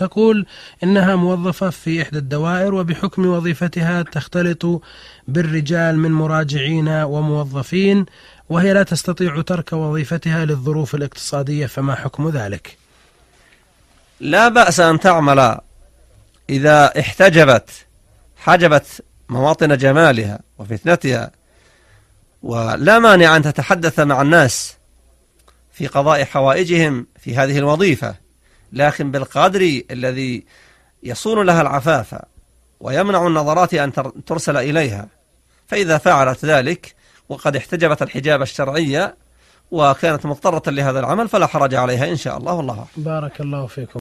تقول إنها موظفة في إحدى الدوائر، وبحكم وظيفتها تختلط بالرجال من مراجعين وموظفين، وهي لا تستطيع ترك وظيفتها للظروف الاقتصادية، فما حكم ذلك؟ لا بأس أن تعمل إذا حجبت مواطن جمالها وفتنتها، ولا مانع أن تتحدث مع الناس في قضاء حوائجهم في هذه الوظيفة، لكن بالقدر الذي يصون لها العفاف ويمنع النظرات أن ترسل إليها. فإذا فعلت ذلك وقد احتجبت الحجاب الشرعية وكانت مضطرة لهذا العمل فلا حرج عليها إن شاء الله، والله أعلم. بارك الله فيكم.